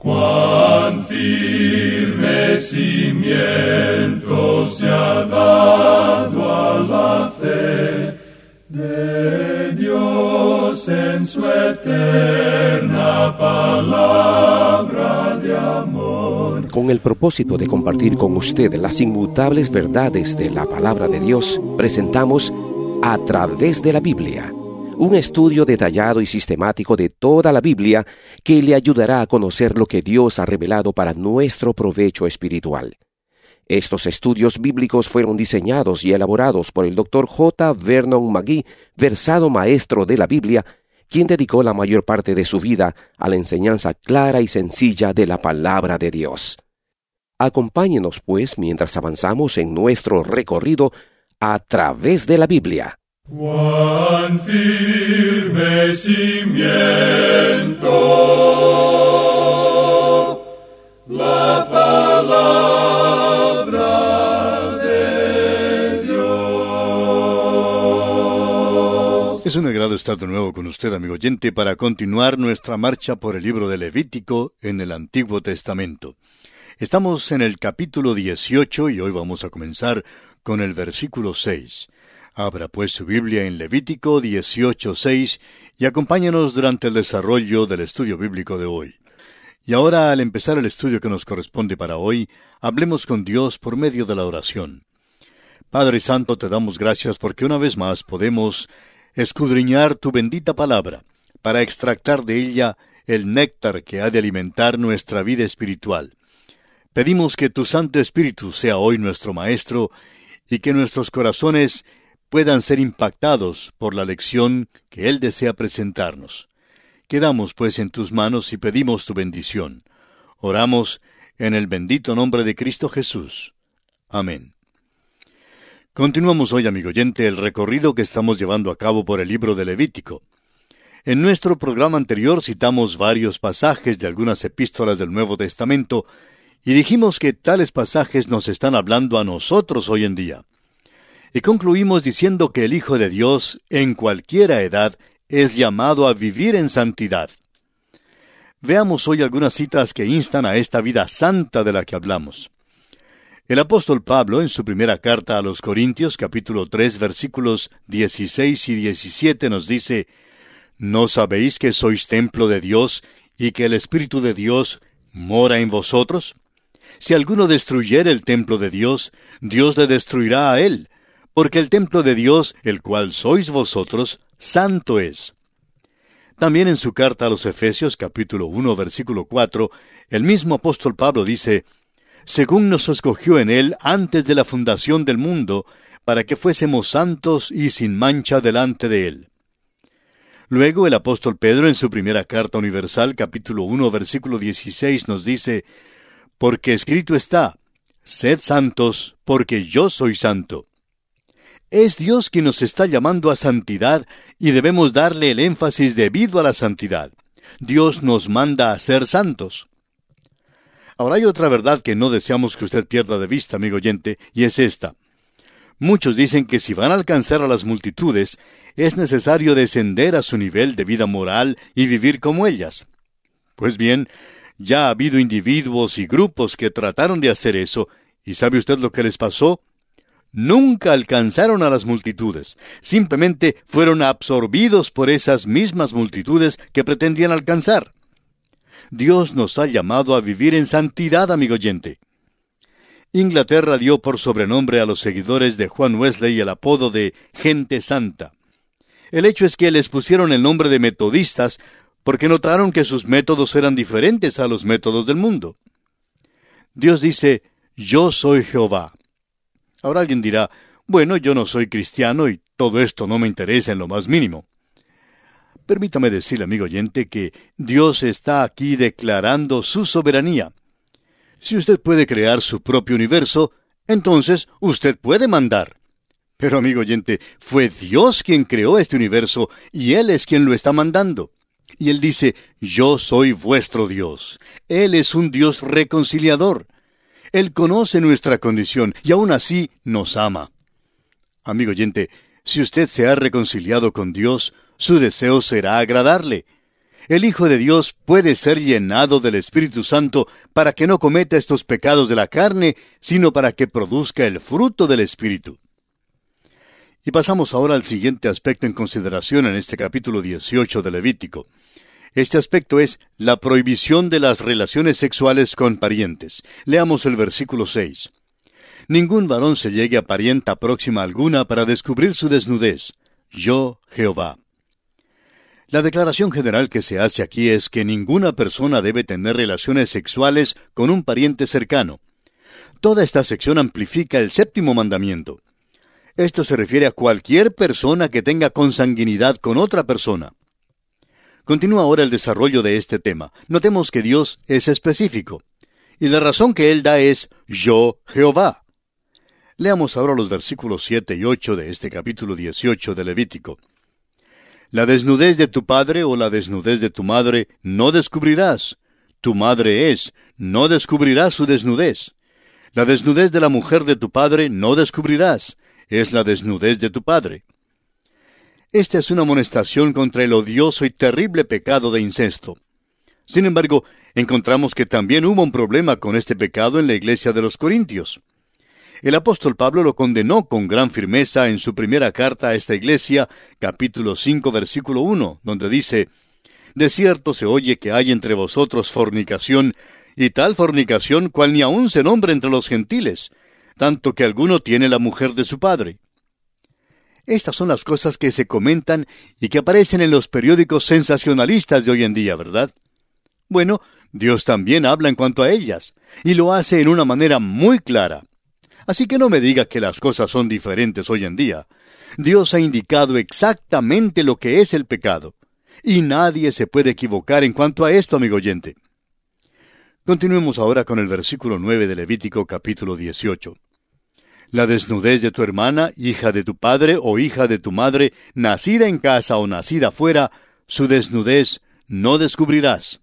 Cuán firme cimiento se ha dado a la fe de Dios en su eterna palabra de amor. Con el propósito de compartir con usted las inmutables verdades de la palabra de Dios, presentamos A Través de la Biblia, un estudio detallado y sistemático de toda la Biblia que le ayudará a conocer lo que Dios ha revelado para nuestro provecho espiritual. Estos estudios bíblicos fueron diseñados y elaborados por el Dr. J. Vernon McGee, versado maestro de la Biblia, quien dedicó la mayor parte de su vida a la enseñanza clara y sencilla de la palabra de Dios. Acompáñenos, pues, mientras avanzamos en nuestro recorrido a través de la Biblia. Cuán firme cimiento la palabra de Dios. Es un agrado estar de nuevo con usted, amigo oyente, para continuar nuestra marcha por el libro de Levítico en el Antiguo Testamento. Estamos en el capítulo 18 y hoy vamos a comenzar con el versículo 6. Abra pues su Biblia en Levítico 18:6 y acompáñanos durante el desarrollo del estudio bíblico de hoy. Y ahora, al empezar el estudio que nos corresponde para hoy, hablemos con Dios por medio de la oración. Padre Santo, te damos gracias porque una vez más podemos escudriñar tu bendita palabra para extractar de ella el néctar que ha de alimentar nuestra vida espiritual. Pedimos que tu Santo Espíritu sea hoy nuestro Maestro y que nuestros corazones puedan ser impactados por la lección que Él desea presentarnos. Quedamos pues en tus manos y pedimos tu bendición. Oramos en el bendito nombre de Cristo Jesús. Amén. Continuamos hoy, amigo oyente, el recorrido que estamos llevando a cabo por el libro de Levítico. En nuestro programa anterior citamos varios pasajes de algunas epístolas del Nuevo Testamento y dijimos que tales pasajes nos están hablando a nosotros hoy en día. Y concluimos diciendo que el Hijo de Dios, en cualquiera edad, es llamado a vivir en santidad. Veamos hoy algunas citas que instan a esta vida santa de la que hablamos. El apóstol Pablo, en su primera carta a los Corintios, capítulo 3, versículos 16 y 17, nos dice: ¿No sabéis que sois templo de Dios y que el Espíritu de Dios mora en vosotros? Si alguno destruyere el templo de Dios, Dios le destruirá a él, porque el templo de Dios, el cual sois vosotros, santo es. También en su carta a los Efesios, capítulo 1, versículo 4, el mismo apóstol Pablo dice: según nos escogió en él antes de la fundación del mundo, para que fuésemos santos y sin mancha delante de él. Luego el apóstol Pedro, en su primera carta universal, capítulo 1, versículo 16, nos dice: porque escrito está, sed santos, porque yo soy santo. Es Dios quien nos está llamando a santidad y debemos darle el énfasis debido a la santidad. Dios nos manda a ser santos. Ahora hay otra verdad que no deseamos que usted pierda de vista, amigo oyente, y es esta. Muchos dicen que si van a alcanzar a las multitudes, es necesario descender a su nivel de vida moral y vivir como ellas. Pues bien, ya ha habido individuos y grupos que trataron de hacer eso, ¿y sabe usted lo que les pasó? Nunca alcanzaron a las multitudes. Simplemente fueron absorbidos por esas mismas multitudes que pretendían alcanzar. Dios nos ha llamado a vivir en santidad, amigo oyente. Inglaterra dio por sobrenombre a los seguidores de Juan Wesley el apodo de gente santa. El hecho es que les pusieron el nombre de metodistas porque notaron que sus métodos eran diferentes a los métodos del mundo. Dios dice: yo soy Jehová. Ahora alguien dirá: bueno, yo no soy cristiano y todo esto no me interesa en lo más mínimo. Permítame decirle, amigo oyente, que Dios está aquí declarando su soberanía. Si usted puede crear su propio universo, entonces usted puede mandar. Pero, amigo oyente, fue Dios quien creó este universo y Él es quien lo está mandando. Y Él dice: yo soy vuestro Dios. Él es un Dios reconciliador. Él conoce nuestra condición y aún así nos ama. Amigo oyente, si usted se ha reconciliado con Dios, su deseo será agradarle. El Hijo de Dios puede ser llenado del Espíritu Santo para que no cometa estos pecados de la carne, sino para que produzca el fruto del Espíritu. Y pasamos ahora al siguiente aspecto en consideración en este capítulo 18 de Levítico. Este aspecto es la prohibición de las relaciones sexuales con parientes. Leamos el versículo 6. Ningún varón se llegue a parienta próxima alguna para descubrir su desnudez. Yo, Jehová. La declaración general que se hace aquí es que ninguna persona debe tener relaciones sexuales con un pariente cercano. Toda esta sección amplifica el séptimo mandamiento. Esto se refiere a cualquier persona que tenga consanguinidad con otra persona. Continúa ahora el desarrollo de este tema. Notemos que Dios es específico. Y la razón que Él da es, yo, Jehová. Leamos ahora los versículos 7 y 8 de este capítulo 18 de Levítico. La desnudez de tu padre o la desnudez de tu madre no descubrirás. Tu madre es, no descubrirás su desnudez. La desnudez de la mujer de tu padre no descubrirás. Es la desnudez de tu padre. Esta es una amonestación contra el odioso y terrible pecado de incesto. Sin embargo, encontramos que también hubo un problema con este pecado en la iglesia de los Corintios. El apóstol Pablo lo condenó con gran firmeza en su primera carta a esta iglesia, capítulo 5, versículo 1, donde dice, «De cierto se oye que hay entre vosotros fornicación, y tal fornicación cual ni aun se nombra entre los gentiles, tanto que alguno tiene la mujer de su padre». Estas son las cosas que se comentan y que aparecen en los periódicos sensacionalistas de hoy en día, ¿verdad? Bueno, Dios también habla en cuanto a ellas, y lo hace en una manera muy clara. Así que no me diga que las cosas son diferentes hoy en día. Dios ha indicado exactamente lo que es el pecado, y nadie se puede equivocar en cuanto a esto, amigo oyente. Continuemos ahora con el versículo 9 de Levítico capítulo 18. La desnudez de tu hermana, hija de tu padre o hija de tu madre, nacida en casa o nacida fuera, su desnudez no descubrirás.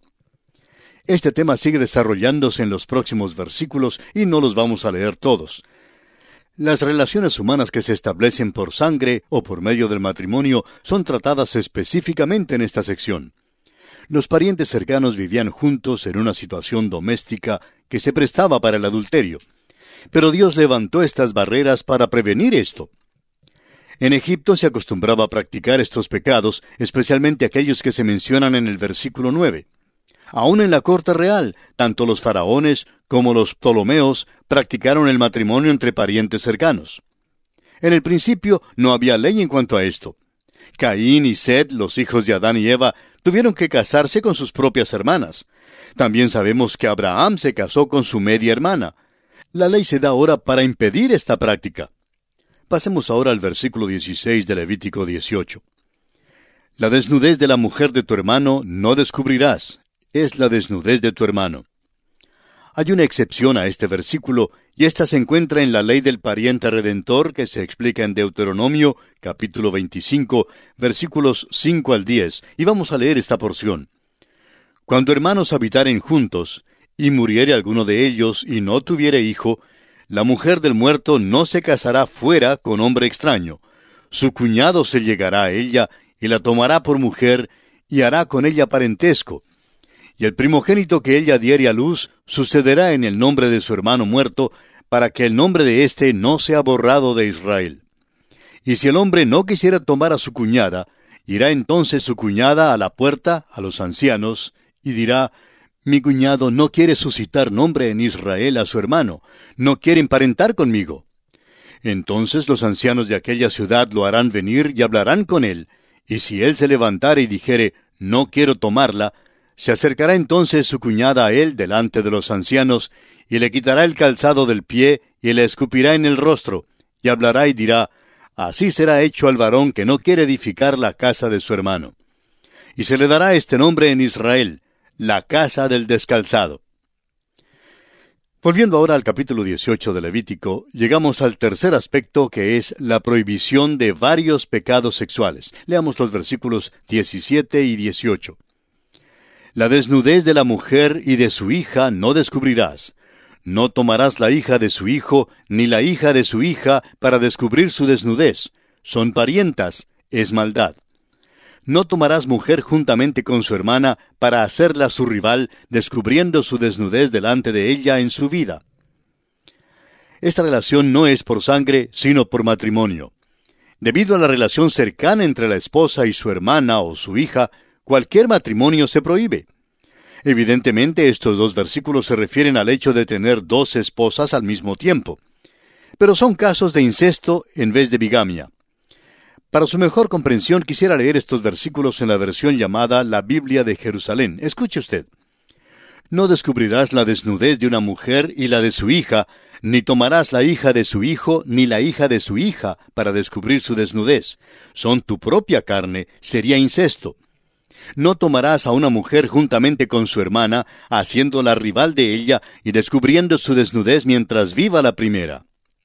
Este tema sigue desarrollándose en los próximos versículos y no los vamos a leer todos. Las relaciones humanas que se establecen por sangre o por medio del matrimonio son tratadas específicamente en esta sección. Los parientes cercanos vivían juntos en una situación doméstica que se prestaba para el adulterio. Pero Dios levantó estas barreras para prevenir esto. En Egipto se acostumbraba a practicar estos pecados, especialmente aquellos que se mencionan en el versículo 9. Aún en la corte real, tanto los faraones como los Ptolomeos practicaron el matrimonio entre parientes cercanos. En el principio no había ley en cuanto a esto. Caín y Set, los hijos de Adán y Eva, tuvieron que casarse con sus propias hermanas. También sabemos que Abraham se casó con su media hermana. La ley se da ahora para impedir esta práctica. Pasemos ahora al versículo 16 de Levítico 18. La desnudez de la mujer de tu hermano no descubrirás. Es la desnudez de tu hermano. Hay una excepción a este versículo, y esta se encuentra en la ley del pariente redentor que se explica en Deuteronomio, capítulo 25, versículos 5 al 10, y vamos a leer esta porción. Cuando hermanos habitaren juntos, y muriere alguno de ellos y no tuviere hijo, la mujer del muerto no se casará fuera con hombre extraño. Su cuñado se llegará a ella, y la tomará por mujer, y hará con ella parentesco. Y el primogénito que ella diere a luz sucederá en el nombre de su hermano muerto, para que el nombre de éste no sea borrado de Israel. Y si el hombre no quisiera tomar a su cuñada, irá entonces su cuñada a la puerta, a los ancianos, y dirá, mi cuñado no quiere suscitar nombre en Israel a su hermano, no quiere emparentar conmigo. Entonces los ancianos de aquella ciudad lo harán venir y hablarán con él, y si él se levantare y dijere, no quiero tomarla, se acercará entonces su cuñada a él delante de los ancianos, y le quitará el calzado del pie, y le escupirá en el rostro, y hablará y dirá, así será hecho al varón que no quiere edificar la casa de su hermano. Y se le dará este nombre en Israel, la casa del descalzado. Volviendo ahora al capítulo 18 de Levítico, llegamos al tercer aspecto que es la prohibición de varios pecados sexuales. Leamos los versículos 17 y 18. La desnudez de la mujer y de su hija no descubrirás. No tomarás la hija de su hijo, ni la hija de su hija, para descubrir su desnudez. Son parientas, es maldad. No tomarás mujer juntamente con su hermana para hacerla su rival, descubriendo su desnudez delante de ella en su vida. Esta relación no es por sangre, sino por matrimonio. Debido a la relación cercana entre la esposa y su hermana o su hija, cualquier matrimonio se prohíbe. Evidentemente, estos dos versículos se refieren al hecho de tener dos esposas al mismo tiempo. Pero son casos de incesto en vez de bigamia. Para su mejor comprensión, quisiera leer estos versículos en la versión llamada la Biblia de Jerusalén. Escuche usted. No descubrirás la desnudez de una mujer y la de su hija, ni tomarás la hija de su hijo, ni la hija de su hija, para descubrir su desnudez. Son tu propia carne, sería incesto. No tomarás a una mujer juntamente con su hermana, haciéndola rival de ella y descubriendo su desnudez mientras viva la primera.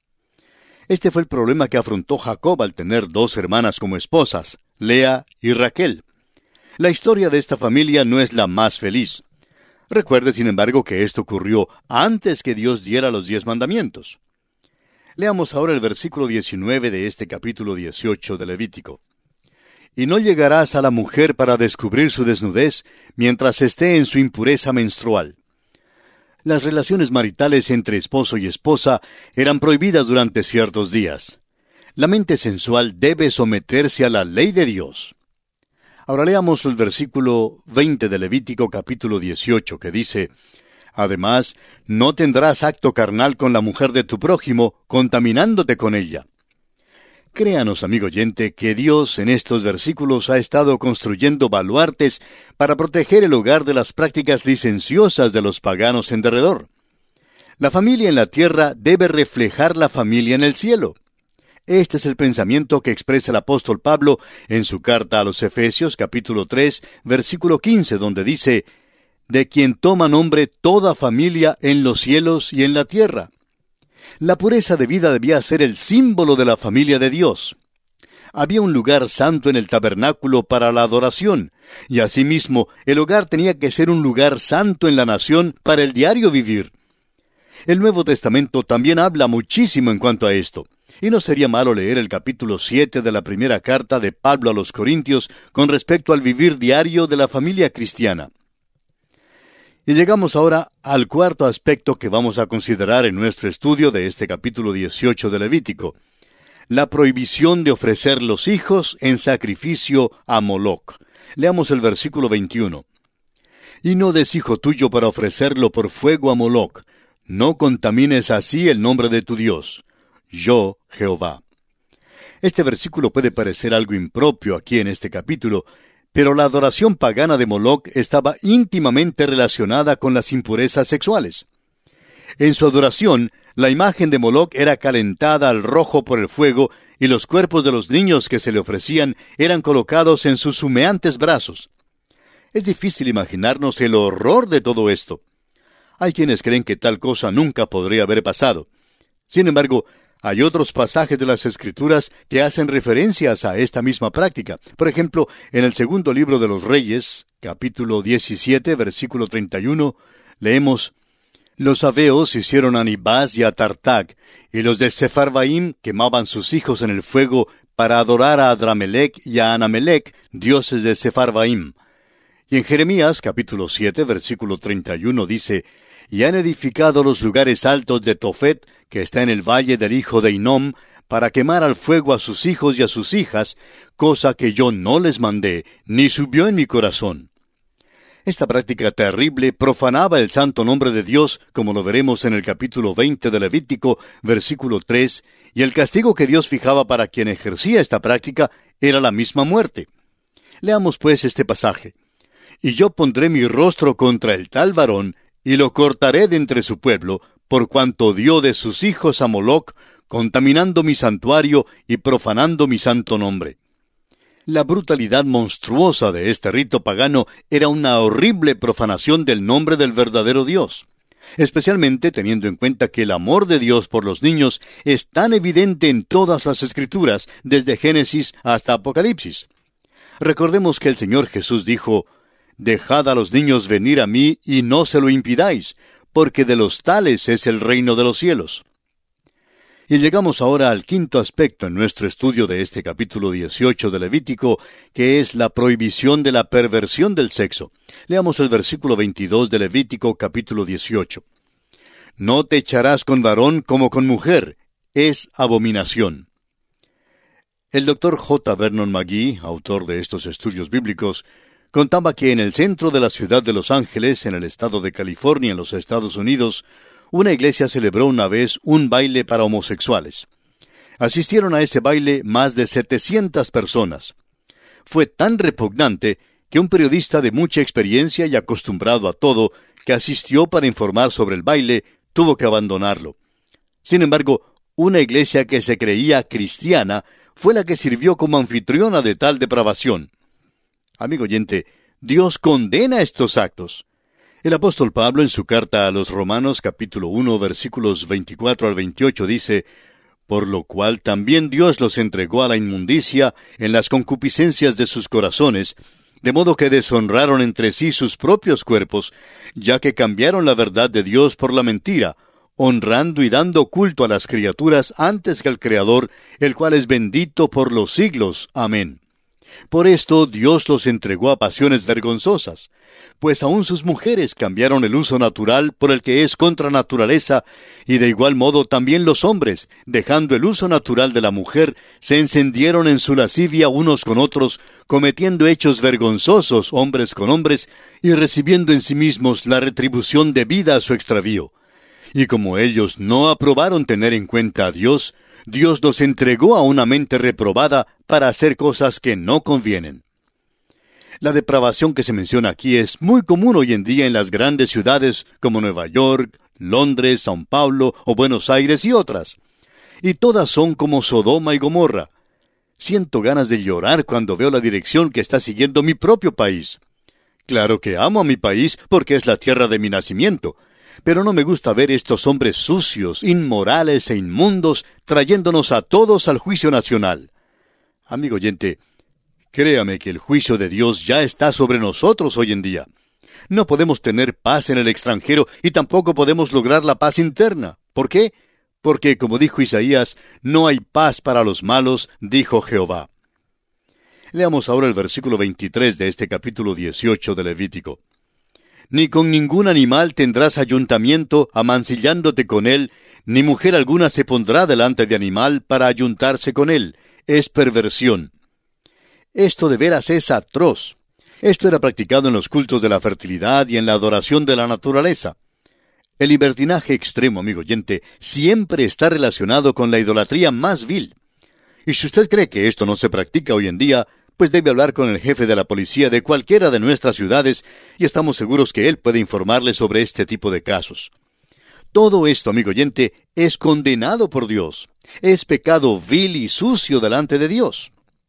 Este fue el problema que afrontó Jacob al tener dos hermanas como esposas, Lea y Raquel. La historia de esta familia no es la más feliz. Recuerde, sin embargo, que esto ocurrió antes que Dios diera los 10 mandamientos. Leamos ahora el versículo 19 de este capítulo 18 de Levítico. Y no llegarás a la mujer para descubrir su desnudez mientras esté en su impureza menstrual. Las relaciones maritales entre esposo y esposa eran prohibidas durante ciertos días. La mente sensual debe someterse a la ley de Dios. Ahora leamos el versículo 20 de Levítico capítulo 18, que dice: Además, no tendrás acto carnal con la mujer de tu prójimo, contaminándote con ella. Créanos, amigo oyente, que Dios en estos versículos ha estado construyendo baluartes para proteger el hogar de las prácticas licenciosas de los paganos en derredor. La familia en la tierra debe reflejar la familia en el cielo. Este es el pensamiento que expresa el apóstol Pablo en su carta a los Efesios, capítulo 3, versículo 15, donde dice: de quien toma nombre toda familia en los cielos y en la tierra. La pureza de vida debía ser el símbolo de la familia de Dios. Había un lugar santo en el tabernáculo para la adoración, y asimismo el hogar tenía que ser un lugar santo en la nación para el diario vivir. El Nuevo Testamento también habla muchísimo en cuanto a esto, y no sería malo leer el capítulo 7 de la primera carta de Pablo a los Corintios con respecto al vivir diario de la familia cristiana. Y llegamos ahora al cuarto aspecto que vamos a considerar en nuestro estudio de este capítulo 18 de Levítico: la prohibición de ofrecer los hijos en sacrificio a Moloc. Leamos el versículo 21. Y no des hijo tuyo para ofrecerlo por fuego a Moloc. No contamines así el nombre de tu Dios. Yo, Jehová. Este versículo puede parecer algo impropio aquí en este capítulo, pero la adoración pagana de Moloc estaba íntimamente relacionada con las impurezas sexuales. En su adoración, la imagen de Moloc era calentada al rojo por el fuego, y los cuerpos de los niños que se le ofrecían eran colocados en sus humeantes brazos. Es difícil imaginarnos el horror de todo esto. Hay quienes creen que tal cosa nunca podría haber pasado. Sin embargo, hay otros pasajes de las Escrituras que hacen referencias a esta misma práctica. Por ejemplo, en el segundo libro de los Reyes, capítulo 17, versículo 31, leemos: Los sabeos hicieron a Nibás y a Tartac, y los de Sepharvaim quemaban sus hijos en el fuego para adorar a Adramelec y a Anamelec, dioses de Sepharvaim. Y en Jeremías, capítulo 7, versículo 31, dice: Y han edificado los lugares altos de Tofet, que está en el valle del hijo de Hinnom, para quemar al fuego a sus hijos y a sus hijas, cosa que yo no les mandé, ni subió en mi corazón. Esta práctica terrible profanaba el santo nombre de Dios, como lo veremos en el capítulo 20 de Levítico, versículo 3, y el castigo que Dios fijaba para quien ejercía esta práctica era la misma muerte. Leamos pues este pasaje. Y yo pondré mi rostro contra el tal varón, y lo cortaré de entre su pueblo, por cuanto dio de sus hijos a Moloc, contaminando mi santuario y profanando mi santo nombre. La brutalidad monstruosa de este rito pagano era una horrible profanación del nombre del verdadero Dios, especialmente teniendo en cuenta que el amor de Dios por los niños es tan evidente en todas las Escrituras, desde Génesis hasta Apocalipsis. Recordemos que el Señor Jesús dijo: Dejad a los niños venir a mí y no se lo impidáis, porque de los tales es el reino de los cielos. Y llegamos ahora al quinto aspecto en nuestro estudio de este capítulo 18 de Levítico, que es la prohibición de la perversión del sexo. Leamos el versículo 22 de Levítico capítulo 18. No te echarás con varón como con mujer, es abominación. El doctor J. Vernon McGee, autor de estos estudios bíblicos, contaba que en el centro de la ciudad de Los Ángeles, en el estado de California, en los Estados Unidos, una iglesia celebró una vez un baile para homosexuales. Asistieron a ese baile más de 700 personas. Fue tan repugnante que un periodista de mucha experiencia y acostumbrado a todo, que asistió para informar sobre el baile, tuvo que abandonarlo. Sin embargo, una iglesia que se creía cristiana fue la que sirvió como anfitriona de tal depravación. Amigo oyente, Dios condena estos actos. El apóstol Pablo en su carta a los Romanos capítulo 1 versículos 24 al 28 dice: por lo cual también Dios los entregó a la inmundicia en las concupiscencias de sus corazones, de modo que deshonraron entre sí sus propios cuerpos, ya que cambiaron la verdad de Dios por la mentira, honrando y dando culto a las criaturas antes que al Creador, el cual es bendito por los siglos. Amén. Por esto Dios los entregó a pasiones vergonzosas, pues aun sus mujeres cambiaron el uso natural por el que es contra naturaleza, y de igual modo también los hombres, dejando el uso natural de la mujer, se encendieron en su lascivia unos con otros, cometiendo hechos vergonzosos hombres con hombres, y recibiendo en sí mismos la retribución debida a su extravío. Y como ellos no aprobaron tener en cuenta a Dios, Dios los entregó a una mente reprobada para hacer cosas que no convienen. La depravación que se menciona aquí es muy común hoy en día en las grandes ciudades como Nueva York, Londres, São Paulo o Buenos Aires y otras. Y todas son como Sodoma y Gomorra. Siento ganas de llorar cuando veo la dirección que está siguiendo mi propio país. Claro que amo a mi país porque es la tierra de mi nacimiento, pero no me gusta ver estos hombres sucios, inmorales e inmundos trayéndonos a todos al juicio nacional. Amigo oyente, créame que el juicio de Dios ya está sobre nosotros hoy en día. No podemos tener paz en el extranjero y tampoco podemos lograr la paz interna. ¿Por qué? Porque, como dijo Isaías, no hay paz para los malos, dijo Jehová. Leamos ahora el versículo 23 de este capítulo 18 de Levítico. Ni con ningún animal tendrás ayuntamiento amancillándote con él, ni mujer alguna se pondrá delante de animal para ayuntarse con él. Es perversión. Esto de veras es atroz. Esto era practicado en los cultos de la fertilidad y en la adoración de la naturaleza. El libertinaje extremo, amigo oyente, siempre está relacionado con la idolatría más vil. Y si usted cree que esto no se practica hoy en día, pues debe hablar con el jefe de la policía de cualquiera de nuestras ciudades, y estamos seguros que él puede informarle sobre este tipo de casos. Todo esto, amigo oyente, es condenado por Dios. Es pecado vil y sucio delante de Dios.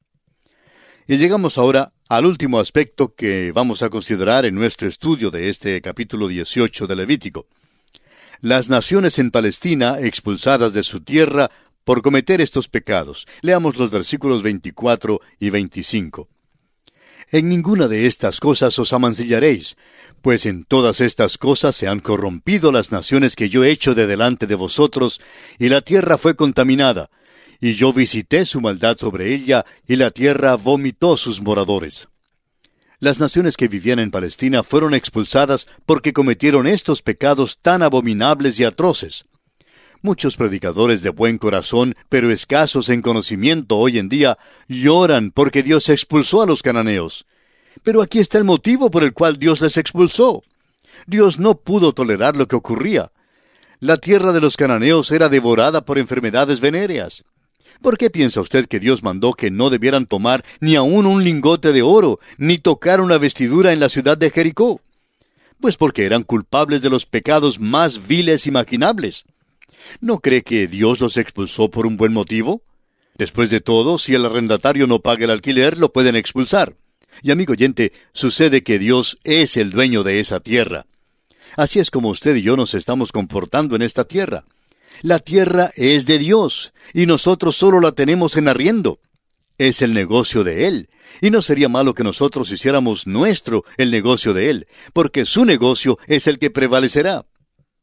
Y llegamos ahora al último aspecto que vamos a considerar en nuestro estudio de este capítulo 18 de Levítico. Las naciones en Palestina expulsadas de su tierra por cometer estos pecados. Leamos los versículos 24 y 25. En ninguna de estas cosas os amancillaréis, pues en todas estas cosas se han corrompido las naciones que yo he hecho de delante de vosotros, y la tierra fue contaminada, y yo visité su maldad sobre ella, y la tierra vomitó sus moradores. Las naciones que vivían en Palestina fueron expulsadas porque cometieron estos pecados tan abominables y atroces. Muchos predicadores de buen corazón, pero escasos en conocimiento hoy en día, lloran porque Dios expulsó a los cananeos. Pero aquí está el motivo por el cual Dios les expulsó. Dios no pudo tolerar lo que ocurría. La tierra de los cananeos era devorada por enfermedades venéreas. ¿Por qué piensa usted que Dios mandó que no debieran tomar ni aun un lingote de oro, ni tocar una vestidura en la ciudad de Jericó? Pues porque eran culpables de los pecados más viles imaginables. ¿No cree que Dios los expulsó por un buen motivo? Después de todo, si el arrendatario no paga el alquiler, lo pueden expulsar. Y amigo oyente, sucede que Dios es el dueño de esa tierra. Así es como usted y yo nos estamos comportando en esta tierra. La tierra es de Dios, y nosotros solo la tenemos en arriendo. Es el negocio de Él, y no sería malo que nosotros hiciéramos nuestro el negocio de Él, porque su negocio es el que prevalecerá.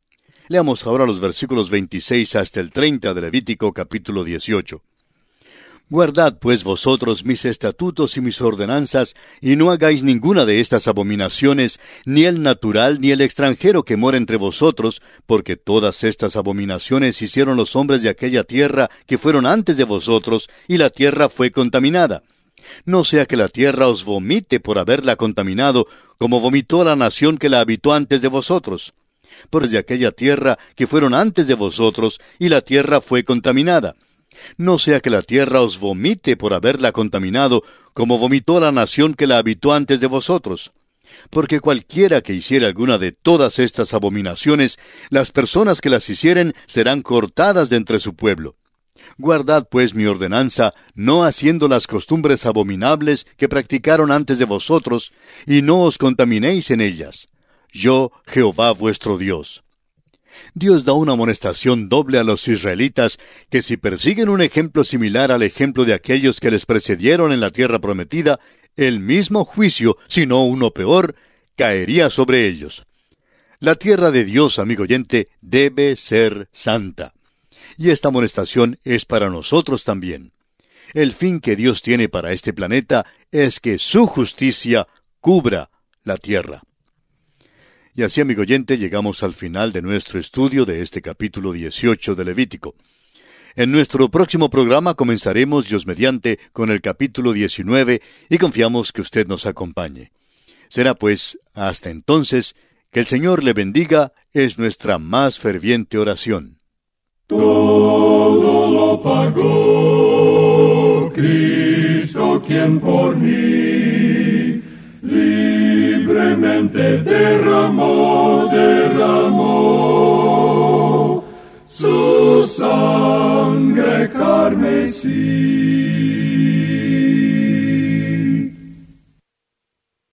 Leamos ahora los versículos 26 hasta el 30 de Levítico capítulo 18. Guardad pues vosotros mis estatutos y mis ordenanzas, y no hagáis ninguna de estas abominaciones, ni el natural ni el extranjero que mora entre vosotros, porque todas estas abominaciones hicieron los hombres de aquella tierra que fueron antes de vosotros, y la tierra fue contaminada. No sea que la tierra os vomite por haberla contaminado, como vomitó la nación que la habitó antes de vosotros. Por de aquella tierra que fueron antes de vosotros, y la tierra fue contaminada. No sea que la tierra os vomite por haberla contaminado, como vomitó la nación que la habitó antes de vosotros. Porque cualquiera que hiciere alguna de todas estas abominaciones, las personas que las hicieren serán cortadas de entre su pueblo. Guardad pues mi ordenanza, no haciendo las costumbres abominables que practicaron antes de vosotros, y no os contaminéis en ellas. Yo, Jehová vuestro Dios. Dios da una amonestación doble a los israelitas, que si persiguen un ejemplo similar al ejemplo de aquellos que les precedieron en la tierra prometida, el mismo juicio, si no uno peor, caería sobre ellos. La tierra de Dios, amigo oyente, debe ser santa. Y esta amonestación es para nosotros también. El fin que Dios tiene para este planeta es que su justicia cubra la tierra. Y así, amigo oyente, llegamos al final de nuestro estudio de este capítulo 18 de Levítico. En nuestro próximo programa comenzaremos, Dios mediante, con el capítulo 19 y confiamos que usted nos acompañe. Será pues, hasta entonces, que el Señor le bendiga, es nuestra más ferviente oración. Todo lo pagó Cristo, quien por mí libremente derramó su sangre carmesí.